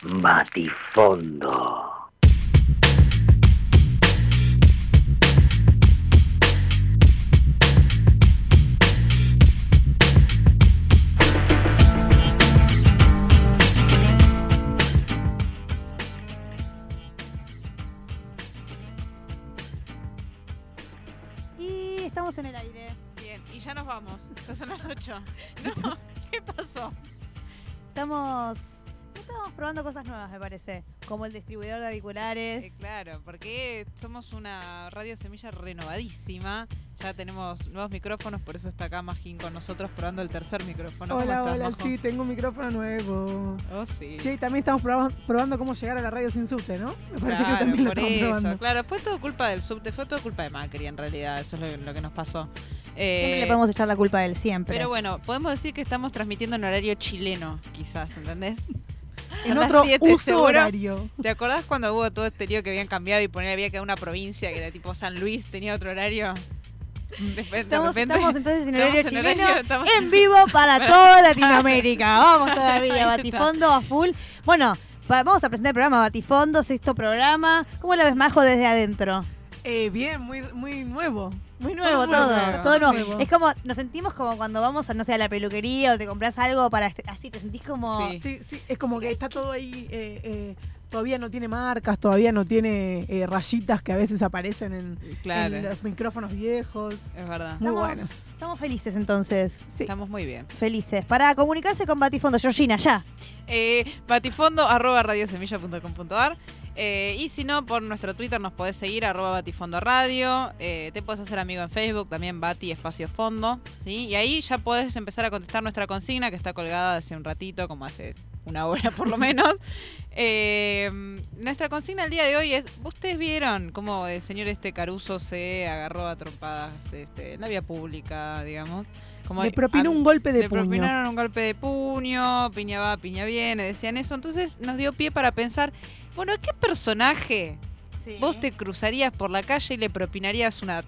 Batifondo. Y estamos en el aire. Bien, y ya nos vamos. Ya son las 8. No, ¿qué pasó? Estamos probando cosas nuevas, me parece. Como el distribuidor de auriculares. Claro, porque somos una Radio Semilla renovadísima. Ya tenemos nuevos micrófonos, por eso está acá Magín con nosotros probando el tercer micrófono. Hola, ¿Cómo estás, hola, Majo? sí, tengo un micrófono nuevo. Oh, sí. Che, también estamos probando cómo llegar a la radio sin subte, ¿no? Me parece que Claro, también lo por estamos eso. probando. Claro, fue todo culpa del subte, fue todo culpa de Macri en realidad. Eso es lo que nos pasó. Siempre le podemos echar la culpa a él, siempre. Pero bueno, podemos decir que estamos transmitiendo en horario chileno, quizás, ¿entendés? En Son las otro 7, uso ¿seguro? horario. ¿Te acordás cuando hubo todo este lío que habían cambiado y había quedado una provincia que era tipo San Luis, tenía otro horario? Estamos entonces en horario estamos en chileno, horario, estamos- en vivo para toda Latinoamérica. Vamos todavía, Batifondo a full. Bueno, vamos a presentar el programa Batifondo, sexto programa. ¿Cómo la ves, Majo, desde adentro? Bien, muy nuevo. Muy nuevo Todo todo, nuevo, todo nuevo. nuevo. Es como, nos sentimos como cuando vamos a, no sé, a la peluquería o te compras algo para, así, te sentís como... Sí. Sí, es como que está todo ahí, todavía no tiene marcas, todavía no tiene rayitas que a veces aparecen Claro. en los micrófonos viejos. Es verdad. Muy Estamos- bueno. Estamos felices entonces, Sí. Estamos muy bien. felices. Para comunicarse con Batifondo, Georgina, ya. Batifondo@radiosemilla.com.ar y si no, por nuestro Twitter nos podés seguir, @batifondoradio. Te podés hacer amigo en Facebook, también Bati Espacio Fondo, ¿sí? Y ahí ya podés empezar a contestar nuestra consigna que está colgada hace un ratito, como hace una hora por lo menos. Nuestra consigna el día de hoy es: ¿ustedes vieron cómo el señor Caruso se agarró a trompadas en la vía pública, digamos? Como Le propinó un golpe de le puño. propinaron un golpe de puño, piña va, piña viene, decían eso. Entonces nos dio pie para pensar, bueno, ¿qué personaje vos te cruzarías por la calle y le propinarías una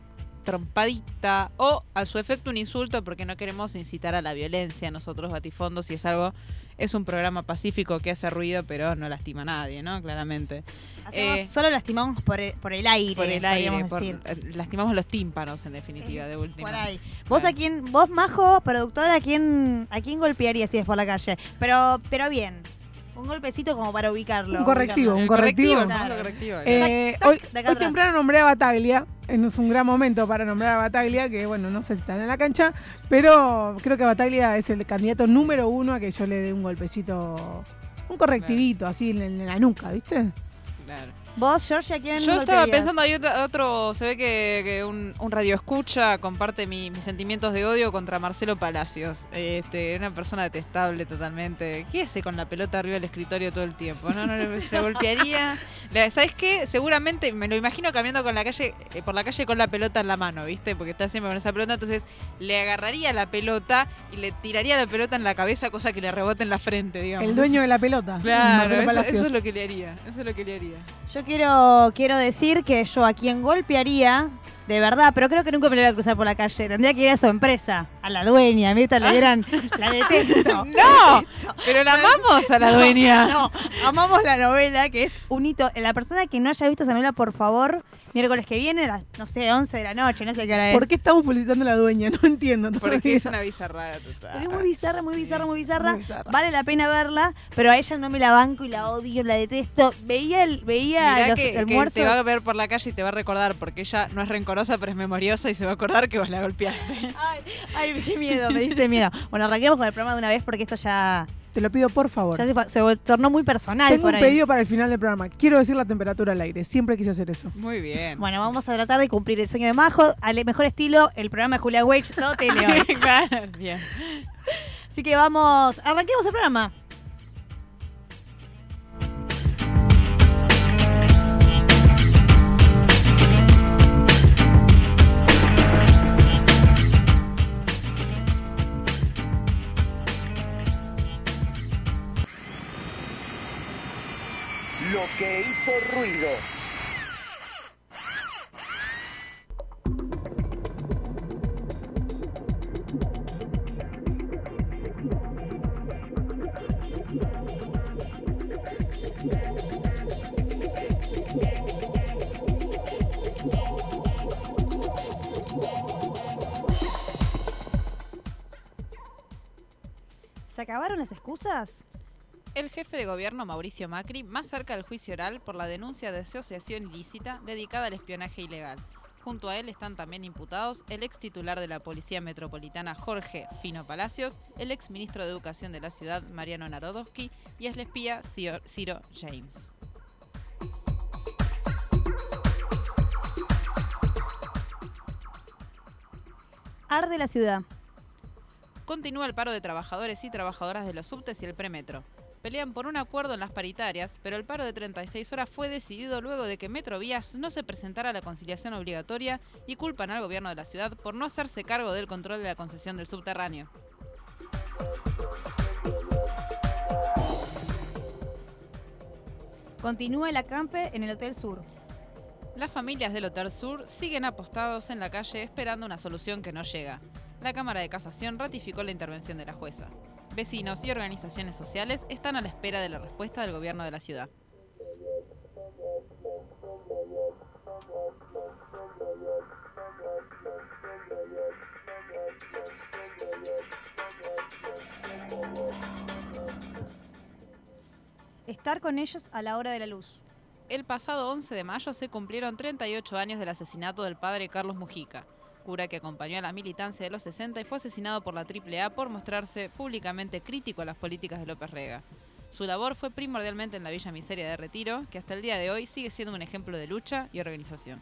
trompadita o a su efecto un insulto, porque no queremos incitar a la violencia nosotros, Batifondo, si es algo, es un programa pacífico que hace ruido pero no lastima a nadie, ¿no? Claramente. Solo lastimamos por el aire, Por el aire, podríamos decir. lastimamos los tímpanos en definitiva, de última. Por ahí. Vos Claro. vos, Majo, productora, ¿a quién golpearías si es por la calle? Pero bien. Un golpecito como para ubicarlo. Un correctivo, ubicarlo. un correctivo. el famoso correctivo. ¿no? Tac, Hoy de acá atrás. temprano nombré a Bataglia. Es un gran momento para nombrar a Bataglia, que bueno, no sé si están en la cancha, pero creo que Bataglia es el candidato número 1 a que yo le dé un golpecito, un correctivito, así en la nuca, ¿viste? Claro. Vos, George, ¿a quién Yo estaba golpearías? pensando, hay otro, se ve que un radio escucha comparte mis sentimientos de odio contra Marcelo Palacios. Una persona detestable totalmente. ¿Qué hace con la pelota arriba del escritorio todo el tiempo? No, le golpearía. ¿Sabes qué? Seguramente me lo imagino caminando por la calle con la pelota en la mano, ¿viste? Porque está siempre con esa pelota. Entonces le agarraría la pelota y le tiraría la pelota en la cabeza, cosa que le rebote en la frente, digamos. El dueño de la pelota. Claro, Marcelo Palacios. eso es lo que le haría. Eso es lo que le haría. Yo quiero decir que yo a quien golpearía, de verdad, pero creo que nunca me lo voy a cruzar por la calle. Tendría que ir a su empresa, a la dueña. Mirta le dieran, la detesto. ¡No! Pero la amamos a la dueña. No, amamos la novela, que es un hito. La persona que no haya visto esa novela, por favor, miércoles que viene, a las, no sé, 11 de la noche, no sé qué hora es. ¿Por qué estamos publicitando a la dueña? No entiendo. Porque todavía. es una bizarrada total. Pero es muy bizarra, muy bizarra, muy bizarra. Muy bizarra. Vale la pena verla, pero a ella no me la banco y la odio, la detesto. Veía Mirá los que almuerzos. te va a ver por la calle y te va a recordar, porque ella no es rencorosa, pero es memoriosa y se va a acordar que vos la golpeaste. Ay, qué miedo, me diste miedo. Bueno, arranquemos con el programa de una vez porque esto ya Te lo pido, por favor. se tornó muy personal Tengo por un ahí. pedido para el final del programa. Quiero decir la temperatura al aire. Siempre quise hacer eso. Muy bien. Bueno, vamos a tratar de cumplir el sueño de Majo al mejor estilo, el programa de Julia Weich, todo tele hoy. Claro, bien. Así que vamos, arranquemos el programa. Lo que hizo ruido. acabaron las excusas? El jefe de gobierno Mauricio Macri más cerca del juicio oral por la denuncia de asociación ilícita dedicada al espionaje ilegal. Junto a él están también imputados el ex titular de la Policía Metropolitana Jorge Fino Palacios, el ex ministro de Educación de la ciudad Mariano Narodowski y el espía Ciro James. Arde la ciudad. Continúa el paro de trabajadores y trabajadoras de los subtes y el premetro. Pelean por un acuerdo en las paritarias, pero el paro de 36 horas fue decidido luego de que Metrovías no se presentara a la conciliación obligatoria y culpan al gobierno de la ciudad por no hacerse cargo del control de la concesión del subterráneo. Continúa el acampe en el Hotel Sur. Las familias del Hotel Sur siguen apostados en la calle esperando una solución que no llega. La Cámara de Casación ratificó la intervención de la jueza. Vecinos y organizaciones sociales están a la espera de la respuesta del gobierno de la ciudad. Estar con ellos a la hora de la luz. El pasado 11 de mayo se cumplieron 38 años del asesinato del padre Carlos Mujica, cura que acompañó a la militancia de los 60 y fue asesinado por la AAA por mostrarse públicamente crítico a las políticas de López Rega. Su labor fue primordialmente en la Villa Miseria de Retiro, que hasta el día de hoy sigue siendo un ejemplo de lucha y organización.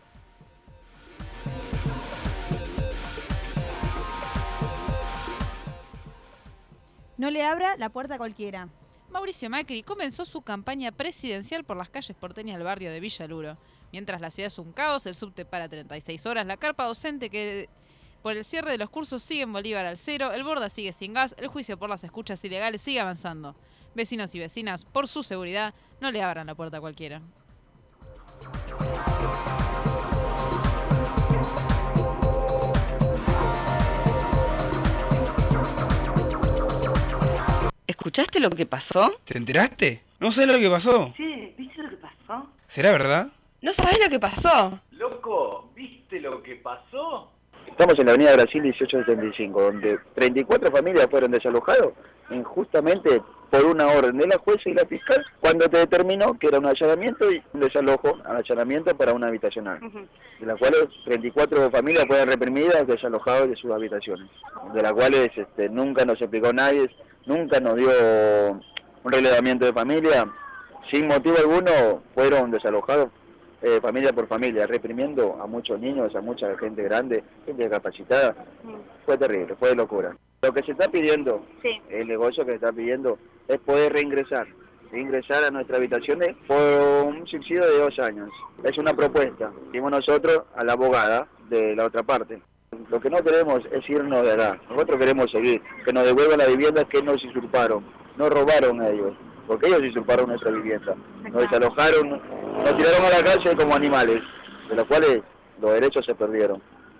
No le abra la puerta a cualquiera. Mauricio Macri comenzó su campaña presidencial por las calles porteñas del barrio de Villa Luro. Mientras la ciudad es un caos, el subte para 36 horas, la carpa docente que por el cierre de los cursos sigue en Bolívar al cero, el Borda sigue sin gas, el juicio por las escuchas ilegales sigue avanzando. Vecinos y vecinas, por su seguridad, no le abran la puerta a cualquiera. ¿Escuchaste lo que pasó? ¿Te enteraste? No sé lo que pasó. Sí, ¿viste lo que pasó? ¿Será verdad? ¿No sabés lo que pasó? Loco, ¿viste lo que pasó? Estamos en la avenida Brasil 1875, donde 34 familias fueron desalojadas injustamente por una orden de la jueza y la fiscal, cuando te determinó que era un allanamiento y un desalojo, allanamiento para una habitacional, de las cuales 34 familias fueron reprimidas, desalojadas de sus habitaciones, de las cuales nunca nos explicó nadie, nunca nos dio un relevamiento de familia, sin motivo alguno fueron desalojados familia por familia, reprimiendo a muchos niños, a mucha gente grande, gente discapacitada. Fue terrible, fue de locura. Lo que se está pidiendo, el negocio que se está pidiendo, es poder reingresar a nuestras habitaciones por un subsidio de 2 años. Es una propuesta, dimos nosotros a la abogada de la otra parte. Lo que no queremos es irnos de acá, nosotros queremos seguir, que nos devuelvan las viviendas que nos usurparon, nos robaron a ellos, porque ellos usurparon nuestra vivienda, nos desalojaron, nos tiraron a la calle como animales, de los cuales los derechos se perdieron.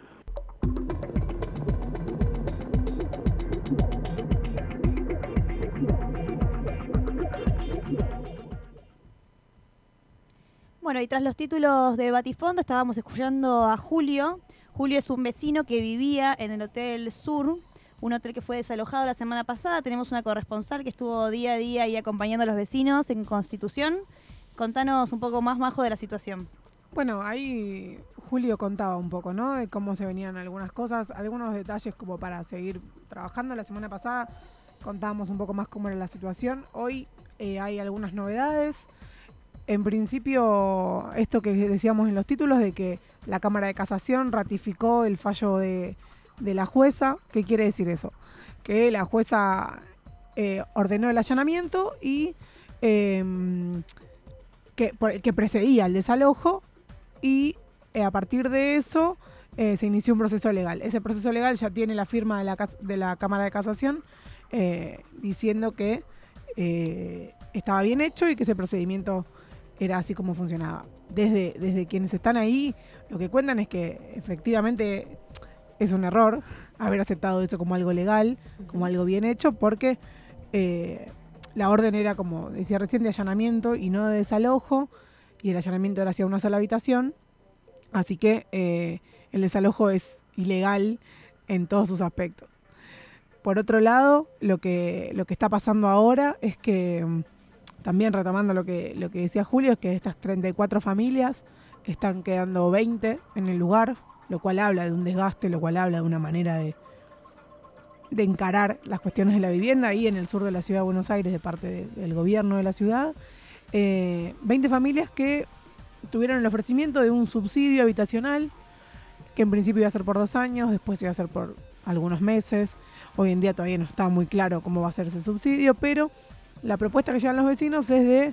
Bueno, y tras los títulos de Batifondo estábamos escuchando a Julio. Julio es un vecino que vivía en el Hotel Sur, un hotel que fue desalojado la semana pasada. Tenemos una corresponsal que estuvo día a día ahí acompañando a los vecinos en Constitución. Contanos un poco más, Majo, de la situación. Bueno, ahí Julio contaba un poco, ¿no? De cómo se venían algunas cosas, algunos detalles como para seguir trabajando. La semana pasada contábamos un poco más cómo era la situación. Hoy hay algunas novedades. En principio, esto que decíamos en los títulos de que la Cámara de Casación ratificó el fallo de la jueza. ¿Qué quiere decir eso? Que la jueza ordenó el allanamiento y que precedía el desalojo y a partir de eso se inició un proceso legal. Ese proceso legal ya tiene la firma de la Cámara de Casación diciendo que estaba bien hecho y que ese procedimiento era así como funcionaba. Desde quienes están ahí, lo que cuentan es que efectivamente es un error haber aceptado eso como algo legal, como algo bien hecho, porque la orden era, como decía recién, de allanamiento y no de desalojo, y el allanamiento era hacia una sola habitación, así que el desalojo es ilegal en todos sus aspectos. por otro lado, lo que está pasando ahora es que, también retomando lo que decía Julio, es que estas 34 familias están quedando 20 en el lugar, lo cual habla de un desgaste, lo cual habla de una manera de encarar las cuestiones de la vivienda ahí en el sur de la ciudad de Buenos Aires de parte del gobierno de la ciudad. 20 familias que tuvieron el ofrecimiento de un subsidio habitacional que en principio iba a ser por 2 años, después iba a ser por algunos meses. Hoy en día todavía no está muy claro cómo va a ser ese subsidio, pero la propuesta que llevan los vecinos es de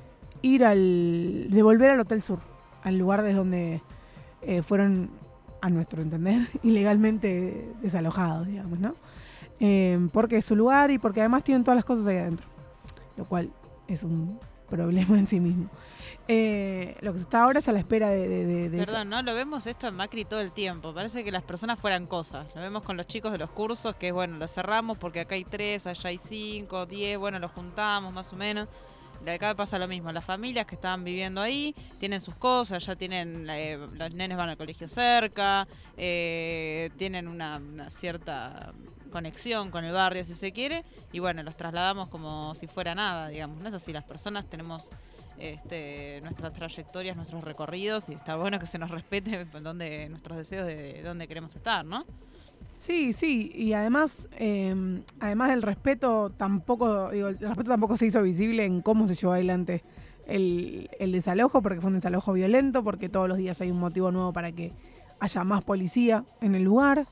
volver al Hotel Sur, al lugar desde donde fueron, a nuestro entender, ilegalmente desalojados, digamos, ¿no? Porque es su lugar y porque además tienen todas las cosas ahí adentro, lo cual es un problema en sí mismo. Lo que está ahora es a la espera de Perdón, ¿no? Lo vemos esto en Macri todo el tiempo. Parece que las personas fueran cosas. Lo vemos con los chicos de los cursos, que es bueno, los cerramos porque acá hay 3, allá hay 5, 10, bueno, los juntamos más o menos. De acá pasa lo mismo. Las familias que estaban viviendo ahí tienen sus cosas, ya tienen, los nenes van al colegio cerca, tienen una cierta conexión con el barrio, si se quiere, y bueno, los trasladamos como si fuera nada, digamos. No es así, las personas tenemos nuestras trayectorias, nuestros recorridos, y está bueno que se nos respete nuestros deseos de dónde queremos estar, ¿no? Sí, y además del respeto tampoco, el respeto tampoco se hizo visible en cómo se llevó adelante el desalojo, porque fue un desalojo violento, porque todos los días hay un motivo nuevo para que haya más policía en el lugar,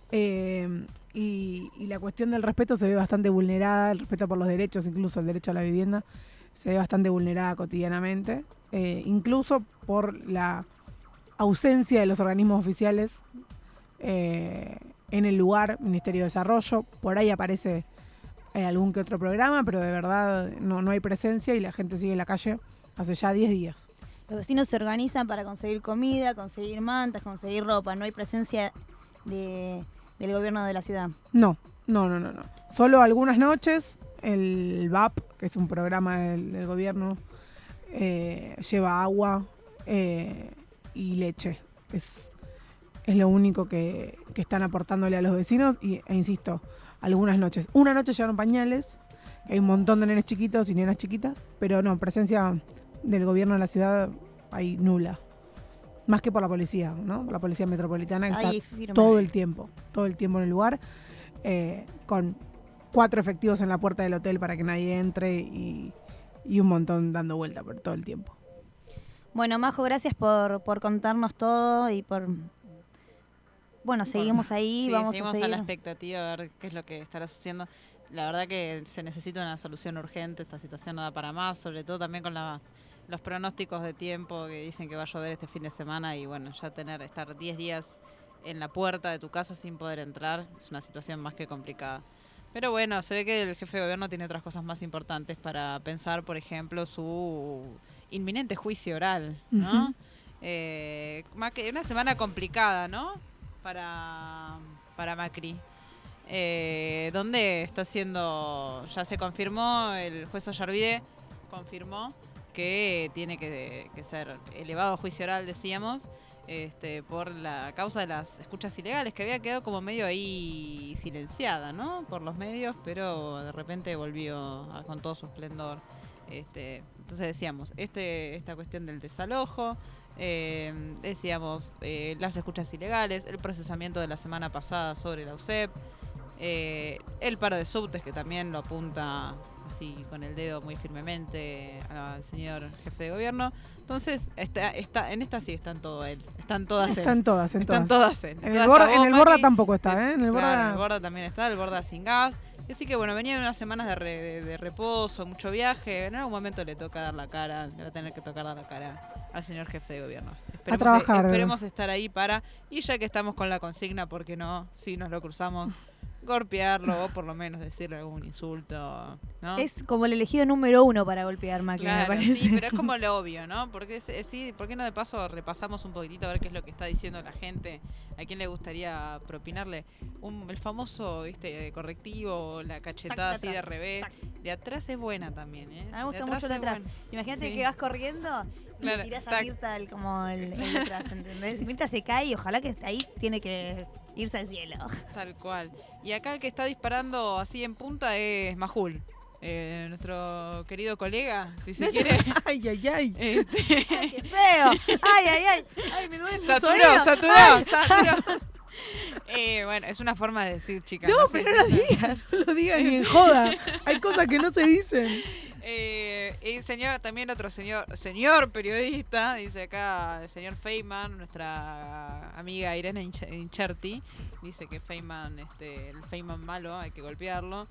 y la cuestión del respeto se ve bastante vulnerada, el respeto por los derechos, incluso el derecho a la vivienda, se ve bastante vulnerada cotidianamente, incluso por la ausencia de los organismos oficiales en el lugar, Ministerio de Desarrollo. Por ahí aparece algún que otro programa, pero de verdad no hay presencia y la gente sigue en la calle hace ya 10 días. Los vecinos se organizan para conseguir comida, conseguir mantas, conseguir ropa. No hay presencia del gobierno de la ciudad. No. Solo algunas noches el VAP, que es un programa del gobierno, lleva agua y leche. Es lo único que están aportándole a los vecinos e insisto, algunas noches. Una noche llevaron pañales, hay un montón de nenes chiquitos y nenas chiquitas, pero no, presencia del gobierno de la ciudad hay nula. Más que por la policía, ¿no? Por la policía metropolitana que está todo el tiempo en el lugar, con 4 efectivos en la puerta del hotel para que nadie entre y un montón dando vuelta por todo el tiempo. Bueno, Majo, gracias por contarnos todo y por... Bueno, seguimos ahí, sí, vamos seguimos a seguir. a la expectativa a ver qué es lo que estará sucediendo. La verdad que se necesita una solución urgente, esta situación no da para más, sobre todo también con los pronósticos de tiempo que dicen que va a llover este fin de semana y bueno, ya estar 10 días en la puerta de tu casa sin poder entrar es una situación más que complicada. Pero bueno, se ve que el jefe de gobierno tiene otras cosas más importantes para pensar, por ejemplo, su inminente juicio oral, ¿no? Una semana complicada, ¿no? Para Macri. Donde está siendo, ya se confirmó, el juez Ollarvide confirmó que tiene que ser elevado a juicio oral, decíamos, por la causa de las escuchas ilegales, que había quedado como medio ahí silenciada, ¿no? Por los medios, pero de repente volvió con todo su esplendor. Entonces decíamos, esta cuestión del desalojo, decíamos, las escuchas ilegales, el procesamiento de la semana pasada sobre la UCEP, el paro de subtes, que también lo apunta así con el dedo muy firmemente al señor jefe de gobierno. Entonces, en esta sí están todas él. Están todas él. Están todas él. En el Borda tampoco está, ¿eh? En el Borda también está, el Borda sin gas. Así que bueno, venía de unas semanas de reposo, mucho viaje. En algún momento le toca dar la cara, le va a tener que tocar dar la cara al señor jefe de gobierno. Esperemos estar ahí y ya que estamos con la consigna, ¿por qué no? Si nos lo cruzamos, golpearlo o por lo menos decirle algún insulto, ¿no? Es como el elegido número 1 para golpear, Macri, claro, me parece. Sí, pero es como lo obvio, ¿no? Porque ¿por qué no de paso repasamos un poquitito a ver qué es lo que está diciendo la gente? ¿A quién le gustaría propinarle? El famoso correctivo, la cachetada así de revés. De atrás es buena también, ¿eh? A mí me gusta mucho el de atrás. Imagínate que vas corriendo y le tirás a Mirta como el de atrás, ¿entendés? Si Mirta se cae, ojalá que esté ahí, tiene que irse al cielo. Tal cual. Y acá el que está disparando así en punta es Majul. Nuestro querido colega, si se quiere. Ay, ay, ay. ¡Ay, qué feo! ¡Ay, ay, ay! ¡Ay, me duele el Saturó. Bueno, es una forma de decir, chicas. No, sé. pero no lo digas. No lo digas ni en joda. Hay cosas que no se dicen. Y también otro señor periodista, dice acá el señor Feynman, nuestra amiga Irene Incherti, dice que Feynman, el Feynman malo, hay que golpearlo.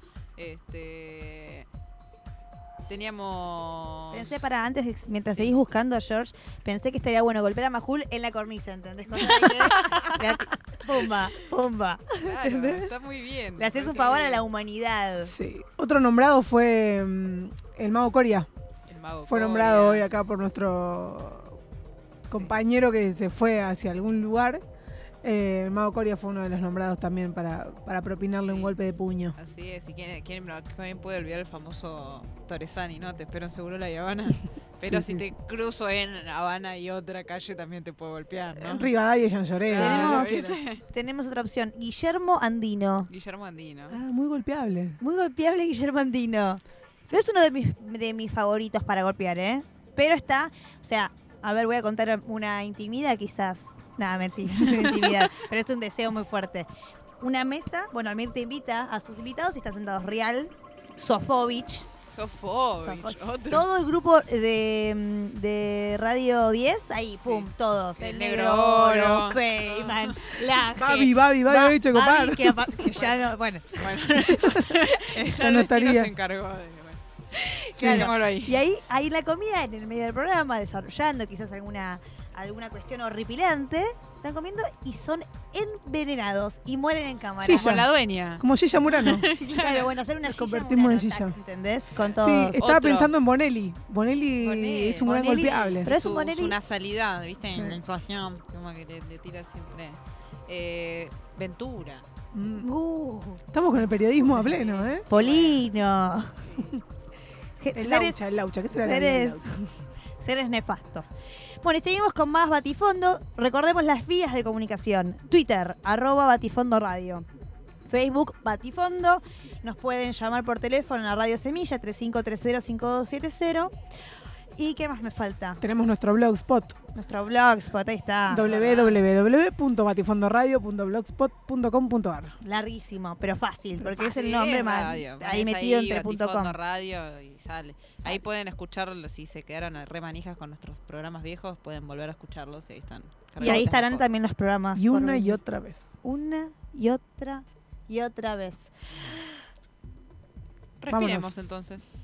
Teníamos... Pensé mientras seguís buscando a George, pensé que estaría bueno golpear a Majul en la cornisa, ¿entendés? Cosa de que pumba, pumba. Claro, está muy bien. Le haces un favor a la humanidad. Sí. Otro nombrado fue el Mago Coria. El mago Fue Coria. nombrado hoy acá por nuestro compañero que se fue hacia algún lugar. El Mago Coria fue uno de los nombrados también para propinarle un golpe de puño. Así es, y quién puede olvidar el famoso Torresani, ¿no? Te espero en Seguro La Habana. Pero Sí, si sí. te cruzo en Habana y otra calle también te puedo golpear, ¿no? Rivadavia y Llanllorena. Tenemos otra opción. Guillermo Andino. Guillermo Andino. Muy golpeable. Muy golpeable Guillermo Andino. No es uno de mis favoritos para golpear, ¿eh? Pero está, o sea, a ver, voy a contar una intimidad quizás. Nada, mentira, no es una intimidad, pero es un deseo muy fuerte. Una mesa, bueno, Almir te invita a sus invitados y está sentados Real, Sofovich, Sofovich, otro. todo el grupo de Radio 10, ahí, pum, todos. El El Negro Negro Oro. Oro, Feynman, Laje. Babi, hecho copar. que ya no, bueno. Bueno, Ya no estaría. se encargó de... Claro. Dejémoslo ahí. Y ahí la comida en el medio del programa, desarrollando quizás alguna cuestión horripilante, están comiendo y son envenenados y mueren en cámara. Sí, Como la dueña. Como Gilla Murano. Claro, bueno, hacer una Nos Gilla convertimos en Murano, Gilla. tac, ¿entendés? Con Sí, todos. estaba Otro. pensando en Bonelli. Bonelli es un gran Bonelli, golpeable. pero es un Bonelli- Una salida, ¿viste? Sí. En la inflación, como que le tira siempre. Ventura. Estamos con el periodismo a pleno, ¿eh? Polino. El Laucha. ¿Qué será la vida del Laucha? Seres nefastos. Bueno, y seguimos con más Batifondo. Recordemos las vías de comunicación. Twitter, @Batifondo Radio. Facebook, Batifondo. Nos pueden llamar por teléfono en la Radio Semilla, 3530-5270. ¿Y qué más me falta? Tenemos nuestro blogspot, Nuestro blogspot, ahí está. www.batifondoradio.blogspot.com.ar. Larguísimo, pero fácil, porque es el Sí, nombre más radio. ahí Pones metido ahí, entre Batifondo .com. Radio y sale. Ahí pueden escucharlo, si se quedaron re manijas con nuestros programas viejos, pueden volver a escucharlos y ahí están. Y ahí estarán mejor. también los programas. Y por una y venir. otra vez. Una y otra vez. Respiremos Vámonos. entonces.